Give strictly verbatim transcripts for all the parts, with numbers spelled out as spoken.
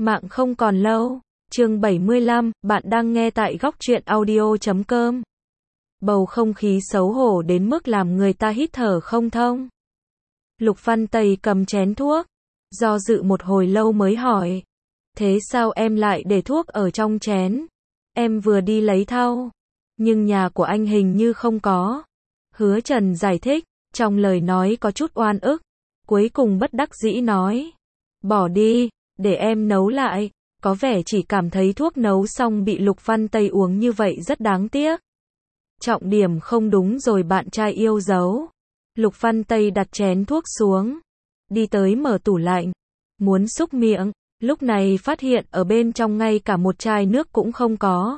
Mạng không còn lâu. Chương bảy mươi lăm, bạn đang nghe tại góc truyện audio chấm com. Bầu không khí xấu hổ đến mức làm người ta hít thở không thông. Lục Văn Tây cầm chén thuốc, do dự một hồi lâu mới hỏi. Thế sao em lại để thuốc ở trong chén? Em vừa đi lấy thau, nhưng nhà của anh hình như không có. Hứa Trần giải thích, trong lời nói có chút oan ức, cuối cùng bất đắc dĩ nói. Bỏ đi, để em nấu lại. Có vẻ chỉ cảm thấy thuốc nấu xong bị Lục Văn Tây uống như vậy rất đáng tiếc. Trọng điểm không đúng rồi bạn trai yêu dấu. Lục Văn Tây đặt chén thuốc xuống, đi tới mở tủ lạnh, muốn xúc miệng, lúc này phát hiện ở bên trong ngay cả một chai nước cũng không có.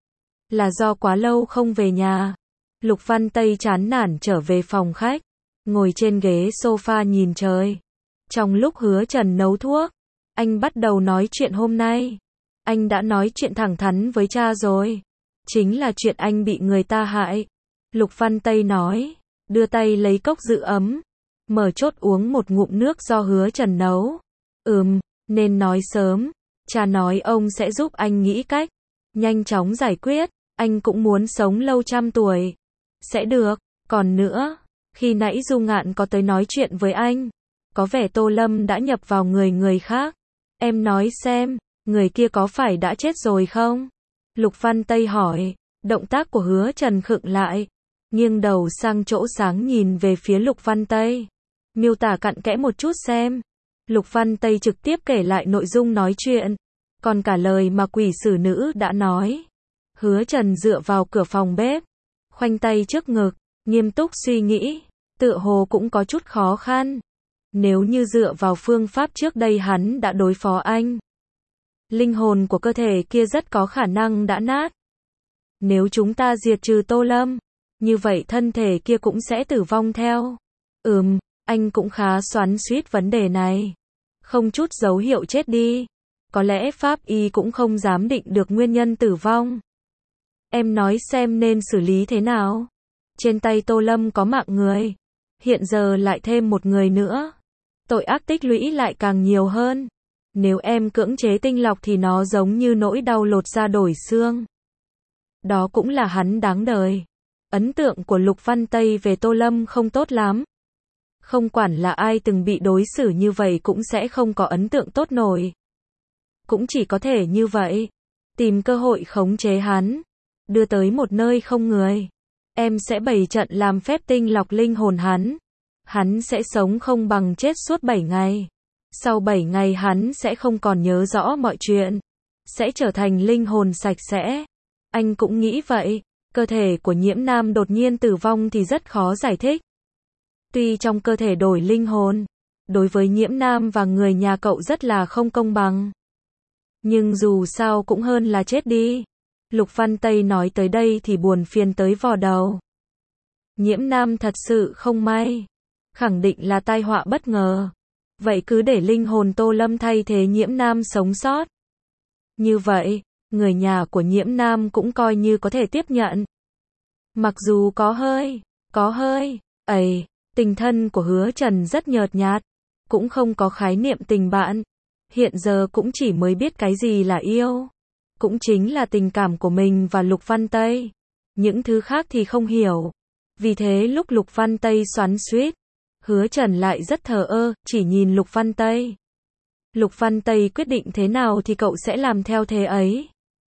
Là do quá lâu không về nhà. Lục Văn Tây chán nản trở về phòng khách, ngồi trên ghế sofa nhìn trời. Trong lúc Hứa Trần nấu thuốc, anh bắt đầu nói chuyện hôm nay. Anh đã nói chuyện thẳng thắn với cha rồi. Chính là chuyện anh bị người ta hại. Lục Văn Tây nói, đưa tay lấy cốc giữ ấm, mở chốt uống một ngụm nước do Hứa Trần nấu. Ừm, nên nói sớm. Cha nói ông sẽ giúp anh nghĩ cách, nhanh chóng giải quyết. Anh cũng muốn sống lâu trăm tuổi. Sẽ được. Còn nữa, khi nãy Du Ngạn có tới nói chuyện với anh, có vẻ Tô Lâm đã nhập vào người người khác. Em nói xem, người kia có phải đã chết rồi không? Lục Văn Tây hỏi. Động tác của Hứa Trần khựng lại, nghiêng đầu sang chỗ sáng nhìn về phía Lục Văn Tây. Miêu tả cặn kẽ một chút xem. Lục Văn Tây trực tiếp kể lại nội dung nói chuyện, còn cả lời mà quỷ sử nữ đã nói. Hứa Trần dựa vào cửa phòng bếp, khoanh tay trước ngực, nghiêm túc suy nghĩ, tựa hồ cũng có chút khó khăn. Nếu như dựa vào phương pháp trước đây hắn đã đối phó anh, linh hồn của cơ thể kia rất có khả năng đã nát. Nếu chúng ta diệt trừ Tô Lâm, như vậy thân thể kia cũng sẽ tử vong theo. Ừm, anh cũng khá xoắn xuýt vấn đề này. Không chút dấu hiệu chết đi. Có lẽ pháp y cũng không dám định được nguyên nhân tử vong. Em nói xem nên xử lý thế nào? Trên tay Tô Lâm có mạng người, hiện giờ lại thêm một người nữa. Tội ác tích lũy lại càng nhiều hơn. Nếu em cưỡng chế tinh lọc thì nó giống như nỗi đau lột da đổi xương. Đó cũng là hắn đáng đời. Ấn tượng của Lục Văn Tây về Tô Lâm không tốt lắm. Không quản là ai từng bị đối xử như vậy cũng sẽ không có ấn tượng tốt nổi. Cũng chỉ có thể như vậy. Tìm cơ hội khống chế hắn, đưa tới một nơi không người. Em sẽ bày trận làm phép tinh lọc linh hồn hắn. Hắn sẽ sống không bằng chết suốt bảy ngày. Sau bảy ngày hắn sẽ không còn nhớ rõ mọi chuyện. Sẽ trở thành linh hồn sạch sẽ. Anh cũng nghĩ vậy. Cơ thể của Nhiễm Nam đột nhiên tử vong thì rất khó giải thích. Tuy trong cơ thể đổi linh hồn, đối với Nhiễm Nam và người nhà cậu rất là không công bằng. Nhưng dù sao cũng hơn là chết đi. Lục Văn Tây nói tới đây thì buồn phiền tới vò đầu. Nhiễm Nam thật sự không may. Khẳng định là tai họa bất ngờ. Vậy cứ để linh hồn Tô Lâm thay thế Nhiễm Nam sống sót. Như vậy, người nhà của Nhiễm Nam cũng coi như có thể tiếp nhận. Mặc dù có hơi, có hơi, ấy, tình thân của Hứa Trần rất nhợt nhạt, cũng không có khái niệm tình bạn. Hiện giờ cũng chỉ mới biết cái gì là yêu. Cũng chính là tình cảm của mình và Lục Văn Tây. Những thứ khác thì không hiểu. Vì thế lúc Lục Văn Tây xoắn xuýt, Hứa Trần lại rất thờ ơ, chỉ nhìn Lục Văn Tây. Lục Văn Tây quyết định thế nào thì cậu sẽ làm theo thế ấy.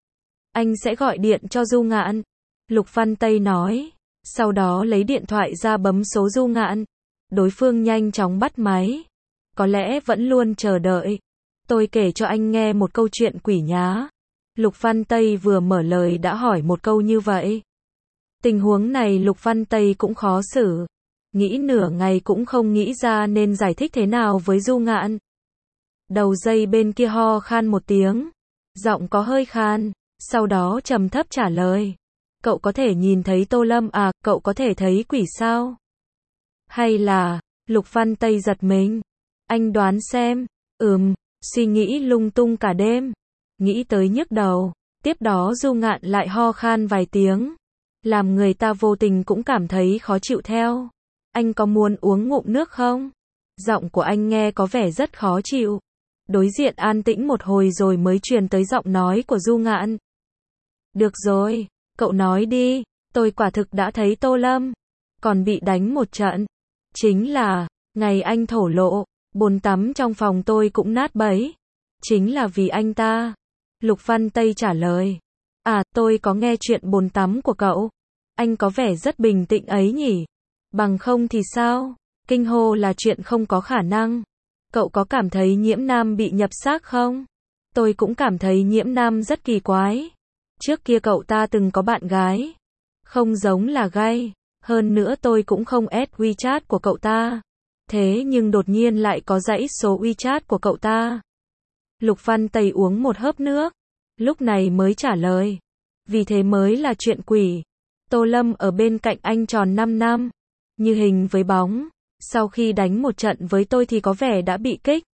Anh sẽ gọi điện cho Du Ngạn. Lục Văn Tây nói. Sau đó lấy điện thoại ra bấm số Du Ngạn. Đối phương nhanh chóng bắt máy. Có lẽ vẫn luôn chờ đợi. Tôi kể cho anh nghe một câu chuyện quỷ nhá. Lục Văn Tây vừa mở lời đã hỏi một câu như vậy. Tình huống này Lục Văn Tây cũng khó xử. Nghĩ nửa ngày cũng không nghĩ ra nên giải thích thế nào với Du Ngạn. Đầu dây bên kia ho khan một tiếng. Giọng có hơi khan. Sau đó trầm thấp trả lời. Cậu có thể nhìn thấy Tô Lâm à, cậu có thể thấy quỷ sao? Hay là, Lục Văn Tây giật mình. Anh đoán xem. Ừm, suy nghĩ lung tung cả đêm. Nghĩ tới nhức đầu. Tiếp đó Du Ngạn lại ho khan vài tiếng. Làm người ta vô tình cũng cảm thấy khó chịu theo. Anh có muốn uống ngụm nước không? Giọng của anh nghe có vẻ rất khó chịu. Đối diện an tĩnh một hồi rồi mới truyền tới giọng nói của Du Ngạn. Được rồi, cậu nói đi, tôi quả thực đã thấy Tô Lâm, còn bị đánh một trận. Chính là, ngày anh thổ lộ, bồn tắm trong phòng tôi cũng nát bấy. Chính là vì anh ta. Lục Văn Tây trả lời. À, tôi có nghe chuyện bồn tắm của cậu. Anh có vẻ rất bình tĩnh ấy nhỉ. Bằng không thì sao? Kinh hô là chuyện không có khả năng. Cậu có cảm thấy Nhiễm Nam bị nhập xác không? Tôi cũng cảm thấy Nhiễm Nam rất kỳ quái. Trước kia cậu ta từng có bạn gái. Không giống là gay. Hơn nữa tôi cũng không add WeChat của cậu ta. Thế nhưng đột nhiên lại có dãy số WeChat của cậu ta. Lục Văn Tây uống một hớp nước. Lúc này mới trả lời. Vì thế mới là chuyện quỷ. Tô Lâm ở bên cạnh anh tròn năm năm. Như hình với bóng. Sau khi đánh một trận với tôi thì có vẻ đã bị kích.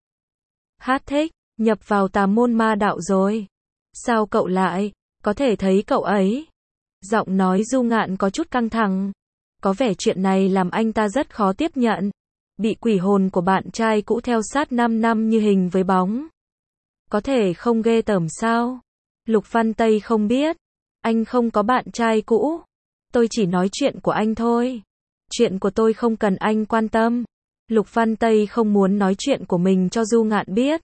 Hát thích, nhập vào tà môn ma đạo rồi. Sao cậu lại, có thể thấy cậu ấy. Giọng nói Du Ngạn có chút căng thẳng. Có vẻ chuyện này làm anh ta rất khó tiếp nhận. Bị quỷ hồn của bạn trai cũ theo sát năm năm như hình với bóng. Có thể không ghê tởm sao? Lục Văn Tây không biết. Anh không có bạn trai cũ. Tôi chỉ nói chuyện của anh thôi. Chuyện của tôi không cần anh quan tâm. Lục Văn Tây không muốn nói chuyện của mình cho Du Ngạn biết.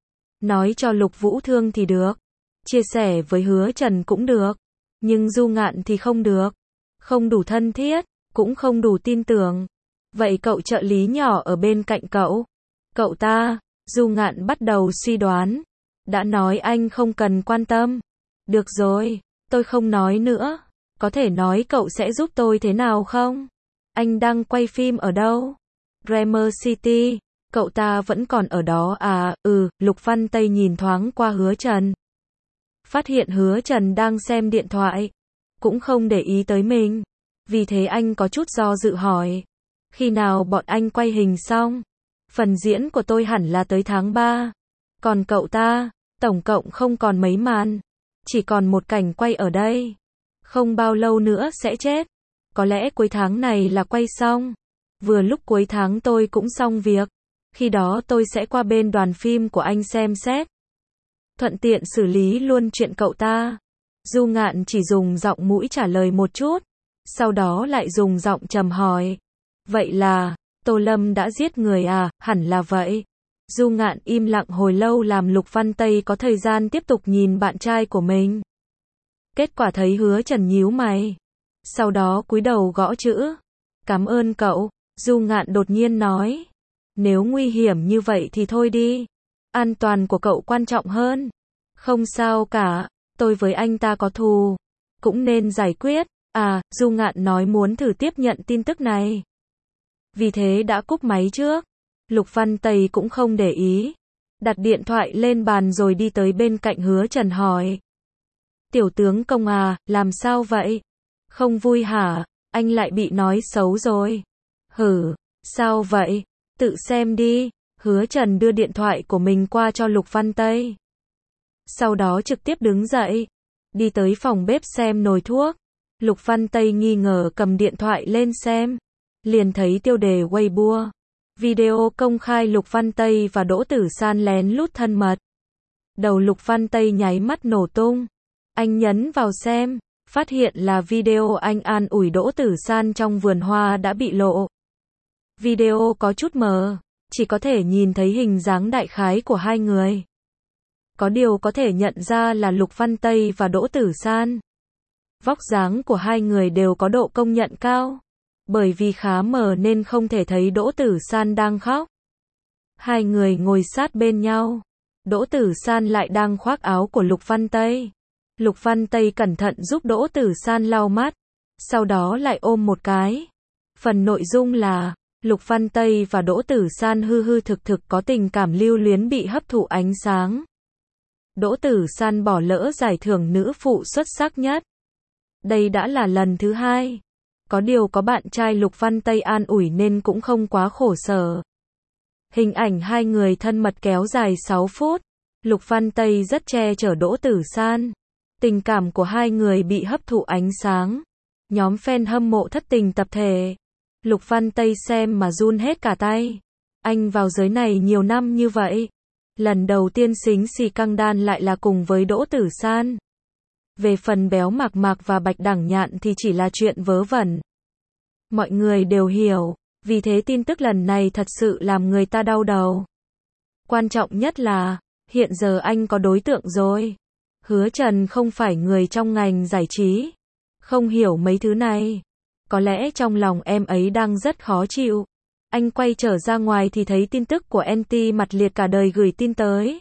Nói cho Lục Vũ Thương thì được. Chia sẻ với Hứa Trần cũng được. Nhưng Du Ngạn thì không được. Không đủ thân thiết, cũng không đủ tin tưởng. Vậy cậu trợ lý nhỏ ở bên cạnh cậu. Cậu ta, Du Ngạn bắt đầu suy đoán. Đã nói anh không cần quan tâm. Được rồi, tôi không nói nữa. Có thể nói cậu sẽ giúp tôi thế nào không? Anh đang quay phim ở đâu? Grammar City. Cậu ta vẫn còn ở đó à? Ừ, Lục Văn Tây nhìn thoáng qua Hứa Trần. Phát hiện Hứa Trần đang xem điện thoại. Cũng không để ý tới mình. Vì thế anh có chút do dự hỏi. Khi nào bọn anh quay hình xong? Phần diễn của tôi hẳn là tới tháng ba. Còn cậu ta, tổng cộng không còn mấy màn. Chỉ còn một cảnh quay ở đây. Không bao lâu nữa sẽ chết. Có lẽ cuối tháng này là quay xong. Vừa lúc cuối tháng tôi cũng xong việc. Khi đó tôi sẽ qua bên đoàn phim của anh xem xét. Thuận tiện xử lý luôn chuyện cậu ta. Du Ngạn chỉ dùng giọng mũi trả lời một chút. Sau đó lại dùng giọng trầm hỏi. Vậy là, Tô Lâm đã giết người à? Hẳn là vậy. Du Ngạn im lặng hồi lâu làm Lục Văn Tây có thời gian tiếp tục nhìn bạn trai của mình. Kết quả thấy Hứa Trần nhíu mày. Sau đó cúi đầu gõ chữ. Cảm ơn cậu. Du Ngạn đột nhiên nói. Nếu nguy hiểm như vậy thì thôi đi. An toàn của cậu quan trọng hơn. Không sao cả. Tôi với anh ta có thù. Cũng nên giải quyết. À, Du Ngạn nói muốn thử tiếp nhận tin tức này. Vì thế đã cúp máy trước. Lục Văn Tây cũng không để ý. Đặt điện thoại lên bàn rồi đi tới bên cạnh Hứa Trần hỏi. Tiểu tướng Công à, làm sao vậy? Không vui hả? Anh lại bị nói xấu rồi. Hử, sao vậy? Tự xem đi. Hứa Trần đưa điện thoại của mình qua cho Lục Văn Tây. Sau đó trực tiếp đứng dậy. Đi tới phòng bếp xem nồi thuốc. Lục Văn Tây nghi ngờ cầm điện thoại lên xem. Liền thấy tiêu đề Weibo. Video công khai Lục Văn Tây và Đỗ Tử San lén lút thân mật. Đầu Lục Văn Tây nháy mắt nổ tung. Anh nhấn vào xem. Phát hiện là video anh an ủi Đỗ Tử San trong vườn hoa đã bị lộ. Video có chút mờ. Chỉ có thể nhìn thấy hình dáng đại khái của hai người. Có điều có thể nhận ra là Lục Văn Tây và Đỗ Tử San. Vóc dáng của hai người đều có độ công nhận cao. Bởi vì khá mờ nên không thể thấy Đỗ Tử San đang khóc. Hai người ngồi sát bên nhau. Đỗ Tử San lại đang khoác áo của Lục Văn Tây. Lục Văn Tây cẩn thận giúp Đỗ Tử San lau mắt. Sau đó lại ôm một cái. Phần nội dung là Lục Văn Tây và Đỗ Tử San hư hư thực thực có tình cảm lưu luyến bị hấp thụ ánh sáng. Đỗ Tử San bỏ lỡ giải thưởng nữ phụ xuất sắc nhất. Đây đã là lần thứ hai. Có điều có bạn trai Lục Văn Tây an ủi nên cũng không quá khổ sở. Hình ảnh hai người thân mật kéo dài sáu phút. Lục Văn Tây rất che chở Đỗ Tử San. Tình cảm của hai người bị hấp thụ ánh sáng. Nhóm fan hâm mộ thất tình tập thể. Lục Văn Tây xem mà run hết cả tay. Anh vào giới này nhiều năm như vậy. Lần đầu tiên xính xì căng đan lại là cùng với Đỗ Tử San. Về phần béo Mạc Mạc và Bạch Đẳng Nhạn thì chỉ là chuyện vớ vẩn. Mọi người đều hiểu, vì thế tin tức lần này thật sự làm người ta đau đầu. Quan trọng nhất là, hiện giờ anh có đối tượng rồi. Hứa Trần không phải người trong ngành giải trí, không hiểu mấy thứ này. Có lẽ trong lòng em ấy đang rất khó chịu. Anh quay trở ra ngoài thì thấy tin tức của en tê mặt liệt cả đời gửi tin tới.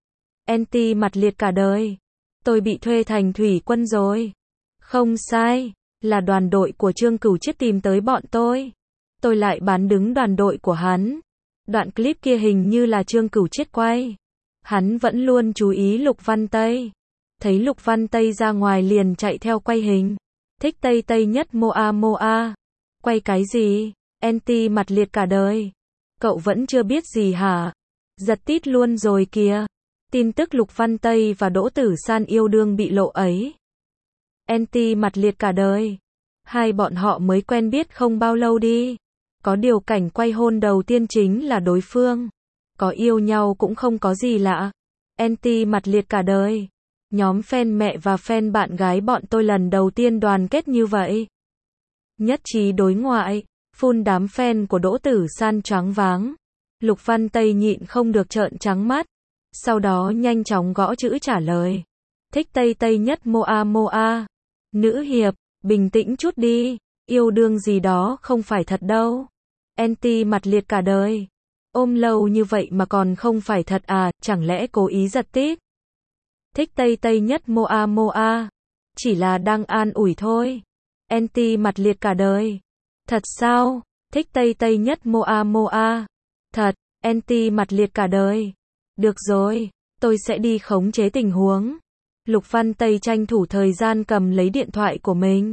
en tê mặt liệt cả đời. Tôi bị thuê thành thủy quân rồi. Không sai, là đoàn đội của Trương Cửu Chiết tìm tới bọn tôi. Tôi lại bán đứng đoàn đội của hắn. Đoạn clip kia hình như là Trương Cửu Chiết quay. Hắn vẫn luôn chú ý Lục Văn Tây. Thấy Lục Văn Tây ra ngoài liền chạy theo quay hình. Thích Tây Tây nhất Moa Moa. Quay cái gì? en tê mặt liệt cả đời. Cậu vẫn chưa biết gì hả? Giật tít luôn rồi kìa. Tin tức Lục Văn Tây và Đỗ Tử San yêu đương bị lộ ấy. en tê mặt liệt cả đời. Hai bọn họ mới quen biết không bao lâu đi. Có điều cảnh quay hôn đầu tiên chính là đối phương. Có yêu nhau cũng không có gì lạ. en tê mặt liệt cả đời. Nhóm fan mẹ và fan bạn gái bọn tôi lần đầu tiên đoàn kết như vậy. Nhất trí đối ngoại, phun đám fan của Đỗ Tử San choáng váng. Lục Văn Tây nhịn không được trợn trắng mắt. Sau đó nhanh chóng gõ chữ trả lời. Thích Tây Tây nhất Moa Moa. Nữ hiệp, bình tĩnh chút đi. Yêu đương gì đó không phải thật đâu. en tê mặt liệt cả đời. Ôm lâu như vậy mà còn không phải thật à, chẳng lẽ cố ý giật tít? Thích Tây Tây nhất Moa Moa. Chỉ là đang an ủi thôi. en tê mặt liệt cả đời. Thật sao? Thích Tây Tây nhất Moa Moa. Thật, en tê mặt liệt cả đời. Được rồi, tôi sẽ đi khống chế tình huống. Lục Văn Tây tranh thủ thời gian cầm lấy điện thoại của mình.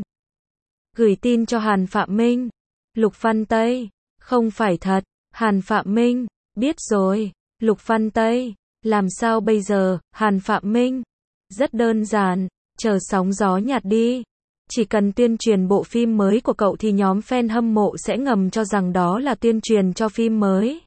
Gửi tin cho Hàn Phạm Minh. Lục Văn Tây, không phải thật. Hàn Phạm Minh, biết rồi. Lục Văn Tây, làm sao bây giờ, Hàn Phạm Minh? Rất đơn giản, chờ sóng gió nhạt đi. Chỉ cần tuyên truyền bộ phim mới của cậu thì nhóm fan hâm mộ sẽ ngầm cho rằng đó là tuyên truyền cho phim mới.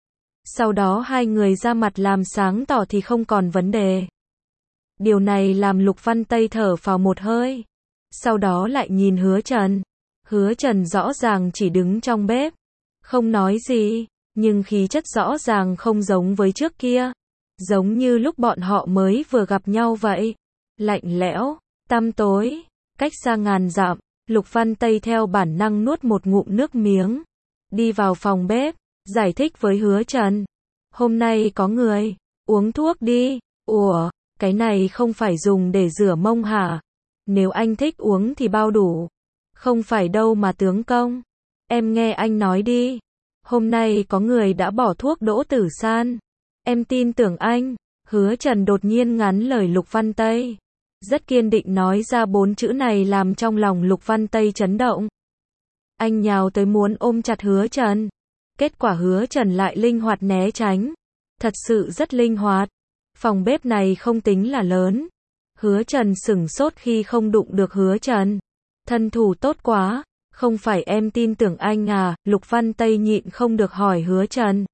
Sau đó hai người ra mặt làm sáng tỏ thì không còn vấn đề. Điều này làm Lục Văn Tây thở phào một hơi. Sau đó lại nhìn Hứa Trần. Hứa Trần rõ ràng chỉ đứng trong bếp. Không nói gì, nhưng khí chất rõ ràng không giống với trước kia. Giống như lúc bọn họ mới vừa gặp nhau vậy. Lạnh lẽo, tăm tối, cách xa ngàn dặm. Lục Văn Tây theo bản năng nuốt một ngụm nước miếng. Đi vào phòng bếp, giải thích với Hứa Trần. Hôm nay có người, uống thuốc đi. Ủa, cái này không phải dùng để rửa mông hả? Nếu anh thích uống thì bao đủ. Không phải đâu mà tướng công. Em nghe anh nói đi. Hôm nay có người đã bỏ thuốc Đỗ Tử San. Em tin tưởng anh. Hứa Trần đột nhiên ngắn lời Lục Văn Tây. Rất kiên định nói ra bốn chữ này làm trong lòng Lục Văn Tây chấn động. Anh nhào tới muốn ôm chặt Hứa Trần. Kết quả Hứa Trần lại linh hoạt né tránh. Thật sự rất linh hoạt. Phòng bếp này không tính là lớn. Hứa Trần sửng sốt khi không đụng được Hứa Trần. Thân thủ tốt quá. Không phải em tin tưởng anh à? Lục Văn Tây nhịn không được hỏi Hứa Trần.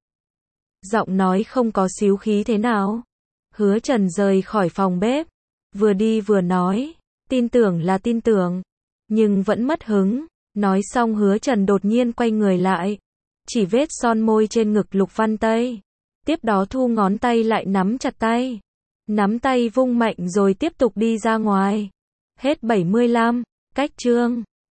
Giọng nói không có xíu khí thế nào. Hứa Trần rời khỏi phòng bếp. Vừa đi vừa nói. Tin tưởng là tin tưởng. Nhưng vẫn mất hứng. Nói xong Hứa Trần đột nhiên quay người lại. Chỉ vết son môi trên ngực Lục Văn Tây. Tiếp đó thu ngón tay lại nắm chặt tay. Nắm tay vung mạnh rồi tiếp tục đi ra ngoài. Hết bảy mươi lăm. Cách chương